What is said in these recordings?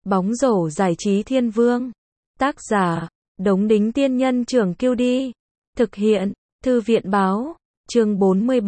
Bóng rổ giải trí thiên vương. Tác giả, Đống Đính Tiên Nhân Trưởng Kiêu Đi. Thực hiện, Thư viện Báo. Chương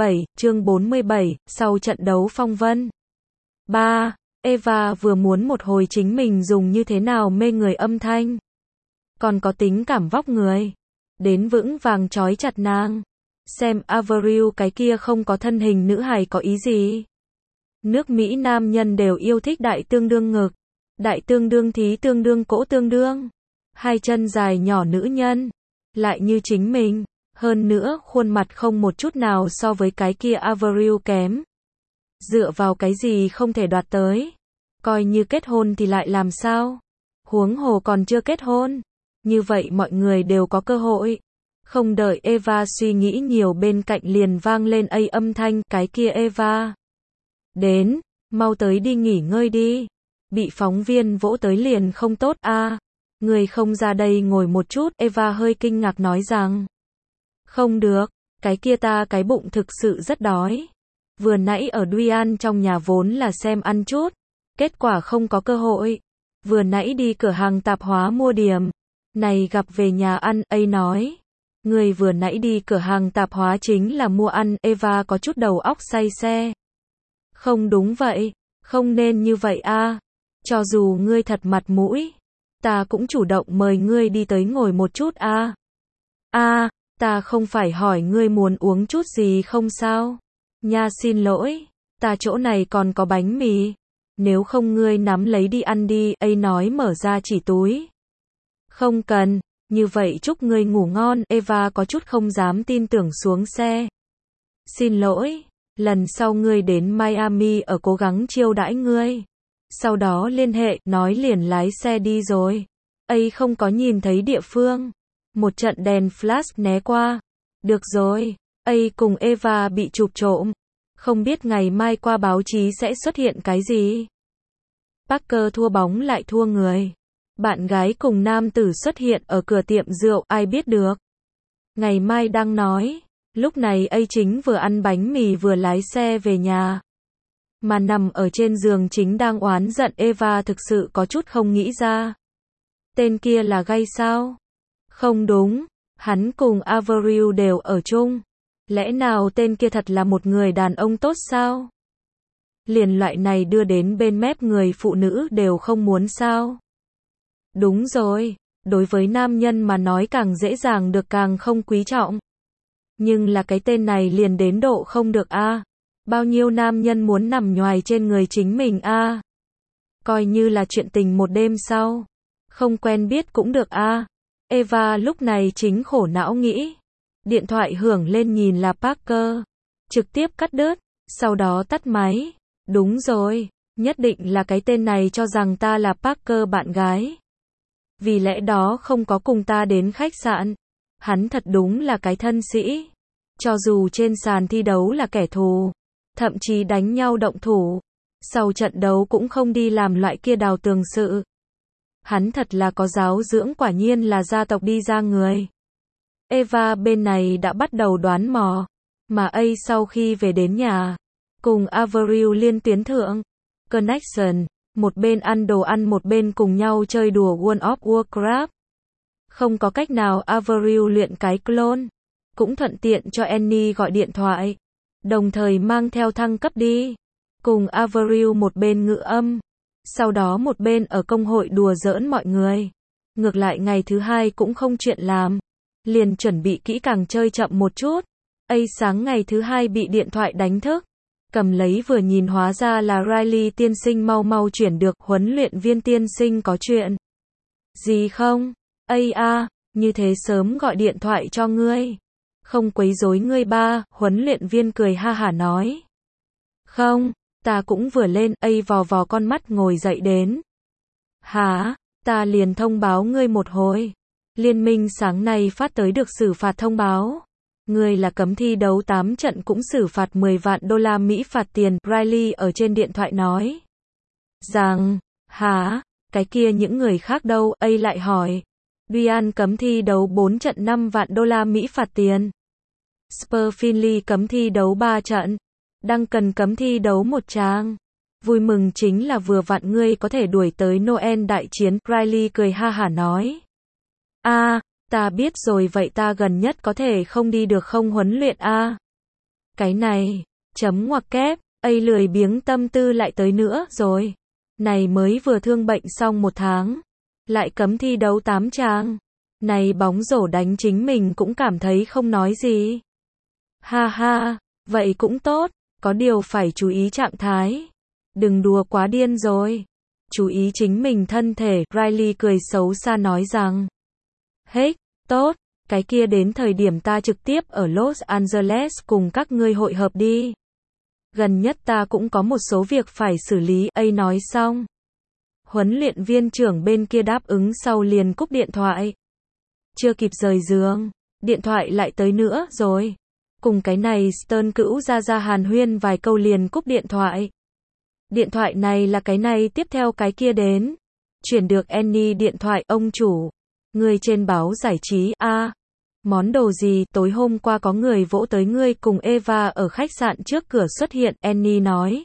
47, sau trận đấu phong vân. 3. Eva vừa muốn một hồi chính mình dùng như thế nào mê người âm thanh. Còn có tính cảm vóc người. Đến vững vàng trói chặt nàng. Xem Avril cái kia không có thân hình nữ hài có ý gì. Nước Mỹ nam nhân đều yêu thích đại tương đương ngực. Đại tương đương thí tương đương cỗ tương đương. Hai chân dài nhỏ nữ nhân. Lại như chính mình. Hơn nữa khuôn mặt không một chút nào so với cái kia Avril kém. Dựa vào cái gì không thể đoạt tới. Coi như kết hôn thì lại làm sao. Huống hồ còn chưa kết hôn. Như vậy mọi người đều có cơ hội. Không đợi Eva suy nghĩ nhiều bên cạnh liền vang lên âm thanh cái kia Eva. Đến, mau tới đi nghỉ ngơi đi. Bị phóng viên vỗ tới liền không tốt a. Người không ra đây ngồi một chút. Eva hơi kinh ngạc nói rằng. Không được, cái kia ta cái bụng thực sự rất đói. Vừa nãy ở Duyan trong nhà vốn là xem ăn chút. Kết quả không có cơ hội. Vừa nãy đi cửa hàng tạp hóa mua điểm. Này gặp về nhà ăn, nói. Người vừa nãy đi cửa hàng tạp hóa chính là mua ăn. Eva có chút đầu óc say xe. Không đúng vậy, không nên như vậy a. Cho dù ngươi thật mặt mũi, ta cũng chủ động mời ngươi đi tới ngồi một chút a. Ta không phải hỏi ngươi muốn uống chút gì không sao? Nha xin lỗi, ta chỗ này còn có bánh mì. Nếu không ngươi nắm lấy đi ăn đi, nói mở ra chỉ túi. Không cần, như vậy chúc ngươi ngủ ngon. Eva có chút không dám tin tưởng xuống xe. Xin lỗi, lần sau ngươi đến Miami ở cố gắng chiêu đãi ngươi. Sau đó liên hệ, nói liền lái xe đi rồi. Không có nhìn thấy địa phương. Một trận đèn flash né qua. Được rồi, cùng Eva bị chụp trộm. Không biết ngày mai qua báo chí sẽ xuất hiện cái gì. Parker thua bóng lại thua người. Bạn gái cùng nam tử xuất hiện ở cửa tiệm rượu, ai biết được. Ngày mai đang nói. Lúc này chính vừa ăn bánh mì vừa lái xe về nhà. Mà nằm ở trên giường chính đang oán giận. Eva thực sự có chút không nghĩ ra. Tên kia là gay sao? Không đúng, hắn cùng Avril đều ở chung. Lẽ nào tên kia thật là một người đàn ông tốt sao? Liền loại này đưa đến bên mép người phụ nữ đều không muốn sao? Đúng rồi, đối với nam nhân mà nói càng dễ dàng được càng không quý trọng. Nhưng là cái tên này liền đến độ không được a. Bao nhiêu nam nhân muốn nằm nhoài trên người chính mình a. Coi như là chuyện tình một đêm sau. Không quen biết cũng được a. Eva lúc này chính khổ não nghĩ. Điện thoại hưởng lên nhìn là Parker. Trực tiếp cắt đứt, sau đó tắt máy. Đúng rồi, nhất định là cái tên này cho rằng ta là Parker bạn gái. Vì lẽ đó không có cùng ta đến khách sạn. Hắn thật đúng là cái thân sĩ. Cho dù trên sàn thi đấu là kẻ thù, thậm chí đánh nhau động thủ, sau trận đấu cũng không đi làm loại kia đào tường sự. Hắn thật là có giáo dưỡng, quả nhiên là gia tộc đi ra người. Eva bên này đã bắt đầu đoán mò, mà sau khi về đến nhà, cùng Avril liên tuyến thượng connection, một bên ăn đồ ăn một bên cùng nhau chơi đùa World of Warcraft. Không có cách nào Avril luyện cái clone, cũng thuận tiện cho Annie gọi điện thoại, đồng thời mang theo thăng cấp đi. Cùng Avril một bên ngữ âm, sau đó một bên ở công hội đùa giỡn mọi người. Ngược lại ngày thứ hai cũng không chuyện làm, liền chuẩn bị kỹ càng chơi chậm một chút. Sáng ngày thứ hai bị điện thoại đánh thức, cầm lấy vừa nhìn hóa ra là Riley tiên sinh, mau chuyển được. Huấn luyện viên tiên sinh có chuyện gì không? Như thế sớm gọi điện thoại cho ngươi. Không quấy rối ngươi ba, huấn luyện viên cười ha hả nói. Không, ta cũng vừa lên. Vò vò con mắt ngồi dậy đến. Hả, ta liền thông báo ngươi một hồi. Liên minh sáng nay phát tới được xử phạt thông báo. Ngươi là cấm thi đấu 8 trận cũng xử phạt 10 vạn đô la Mỹ phạt tiền. Riley ở trên điện thoại nói. Rằng, hả, cái kia những người khác đâu? Lại hỏi. Duyan cấm thi đấu 4 trận 5 vạn đô la Mỹ phạt tiền. Spurs Finley cấm thi đấu 3 trận. Duncan cấm thi đấu 1 trang. Vui mừng chính là vừa vặn ngươi có thể đuổi tới Noel đại chiến, Riley cười ha hả nói. Ta biết rồi, vậy ta gần nhất có thể không đi được không huấn luyện a? Cái này, chấm ngoặc kép, lười biếng tâm tư lại tới nữa rồi. Này mới vừa thương bệnh xong 1 tháng, lại cấm thi đấu 8 trang. Này bóng rổ đánh chính mình cũng cảm thấy không nói gì. Ha ha, vậy cũng tốt, có điều phải chú ý trạng thái. Đừng đùa quá điên rồi. Chú ý chính mình thân thể, Riley cười xấu xa nói rằng. Tốt, cái kia đến thời điểm ta trực tiếp ở Los Angeles cùng các ngươi hội hợp đi. Gần nhất ta cũng có một số việc phải xử lý, nói xong. Huấn luyện viên trưởng bên kia đáp ứng sau liền cúp điện thoại. Chưa kịp rời giường, điện thoại lại tới nữa rồi. Cùng cái này Stern cữu ra hàn huyên vài câu liền cúp điện thoại. Điện thoại này là cái này tiếp theo cái kia đến. Chuyển được Annie điện thoại, ông chủ. Người trên báo giải trí, món đồ gì, tối hôm qua có người vỗ tới ngươi cùng Eva ở khách sạn trước cửa xuất hiện, Annie nói.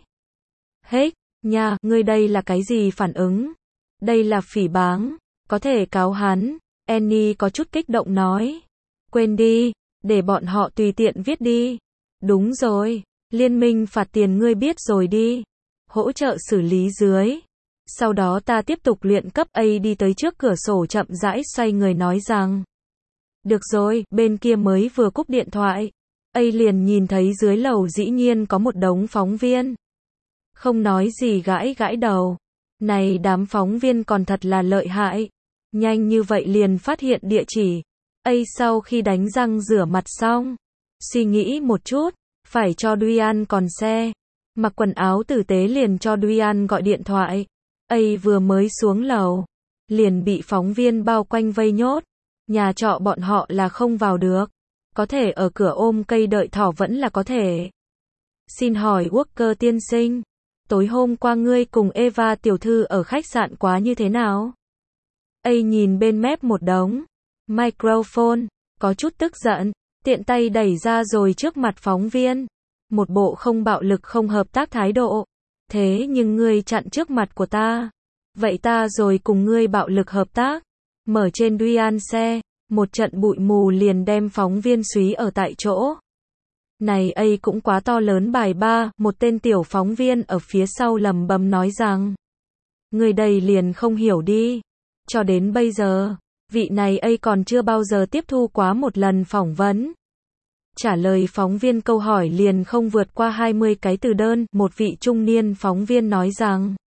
Nha, ngươi đây là cái gì phản ứng? Đây là phỉ báng, có thể cáo hắn, Annie có chút kích động nói. Quên đi, để bọn họ tùy tiện viết đi. Đúng rồi, liên minh phạt tiền ngươi biết rồi đi. Hỗ trợ xử lý dưới. Sau đó ta tiếp tục luyện cấp, đi tới trước cửa sổ chậm rãi xoay người nói rằng. Được rồi, bên kia mới vừa cúp điện thoại. Liền nhìn thấy dưới lầu dĩ nhiên có một đống phóng viên. Không nói gì gãi đầu. Này đám phóng viên còn thật là lợi hại. Nhanh như vậy liền phát hiện địa chỉ. Sau khi đánh răng rửa mặt xong. Suy nghĩ một chút, phải cho Duyan còn xe. Mặc quần áo tử tế liền cho Duyan gọi điện thoại. Vừa mới xuống lầu. Liền bị phóng viên bao quanh vây nhốt. Nhà trọ bọn họ là không vào được. Có thể ở cửa ôm cây đợi thỏ vẫn là có thể. Xin hỏi Walker tiên sinh. Tối hôm qua ngươi cùng Eva tiểu thư ở khách sạn quá như thế nào? Nhìn bên mép một đống microphone, có chút tức giận, tiện tay đẩy ra rồi trước mặt phóng viên. Một bộ không bạo lực không hợp tác thái độ. Thế nhưng ngươi chặn trước mặt của ta. Vậy ta rồi cùng ngươi bạo lực hợp tác. Mở trên Duyan xe, một trận bụi mù liền đem phóng viên súy ở tại chỗ. Này cũng quá to lớn bài ba, một tên tiểu phóng viên ở phía sau lầm bầm nói rằng. Người đây liền không hiểu đi. Cho đến bây giờ, vị này còn chưa bao giờ tiếp thu quá một lần phỏng vấn. Trả lời phóng viên câu hỏi liền không vượt qua 20 cái từ đơn, một vị trung niên phóng viên nói rằng.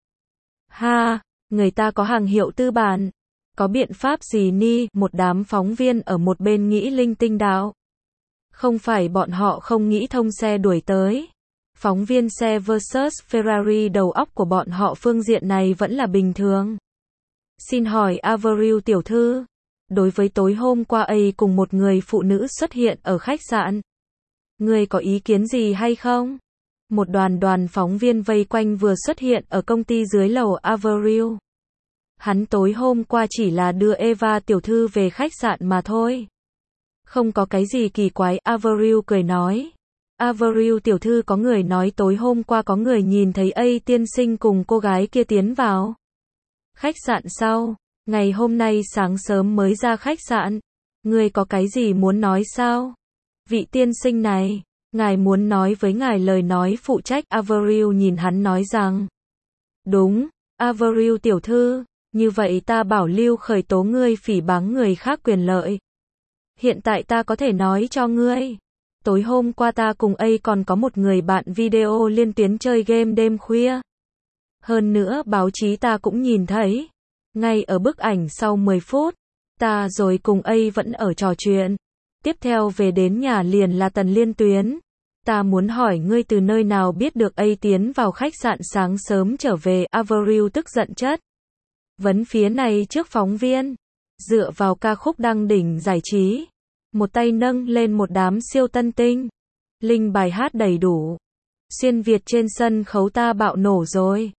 Người ta có hàng hiệu tư bản. Có biện pháp gì ni, một đám phóng viên ở một bên nghĩ linh tinh đạo. Không phải bọn họ không nghĩ thông xe đuổi tới. Phóng viên xe versus Ferrari đầu óc của bọn họ phương diện này vẫn là bình thường. Xin hỏi Avril tiểu thư, đối với tối hôm qua cùng một người phụ nữ xuất hiện ở khách sạn. Người có ý kiến gì hay không? Một đoàn phóng viên vây quanh vừa xuất hiện ở công ty dưới lầu Avril. Hắn tối hôm qua chỉ là đưa Eva tiểu thư về khách sạn mà thôi. Không có cái gì kỳ quái, Avril cười nói. Avril tiểu thư, có người nói tối hôm qua có người nhìn thấy tiên sinh cùng cô gái kia tiến vào khách sạn sau. Ngày hôm nay sáng sớm mới ra khách sạn. Người có cái gì muốn nói sao? Vị tiên sinh này, ngài muốn nói với ngài lời nói phụ trách. Avril nhìn hắn nói rằng. Đúng, Avril tiểu thư, như vậy ta bảo lưu khởi tố ngươi phỉ báng người khác quyền lợi. Hiện tại ta có thể nói cho ngươi. Tối hôm qua ta cùng còn có một người bạn video liên tuyến chơi game đêm khuya. Hơn nữa báo chí ta cũng nhìn thấy. Ngay ở bức ảnh sau 10 phút, ta rồi cùng vẫn ở trò chuyện. Tiếp theo về đến nhà liền là tần liên tuyến. Ta muốn hỏi ngươi từ nơi nào biết được tiến vào khách sạn sáng sớm trở về. Avril tức giận chất vấn phía này trước phóng viên. Dựa vào ca khúc đăng đỉnh giải trí. Một tay nâng lên một đám siêu tân tinh. Linh bài hát đầy đủ. Xuyên Việt trên sân khấu ta bạo nổ rồi.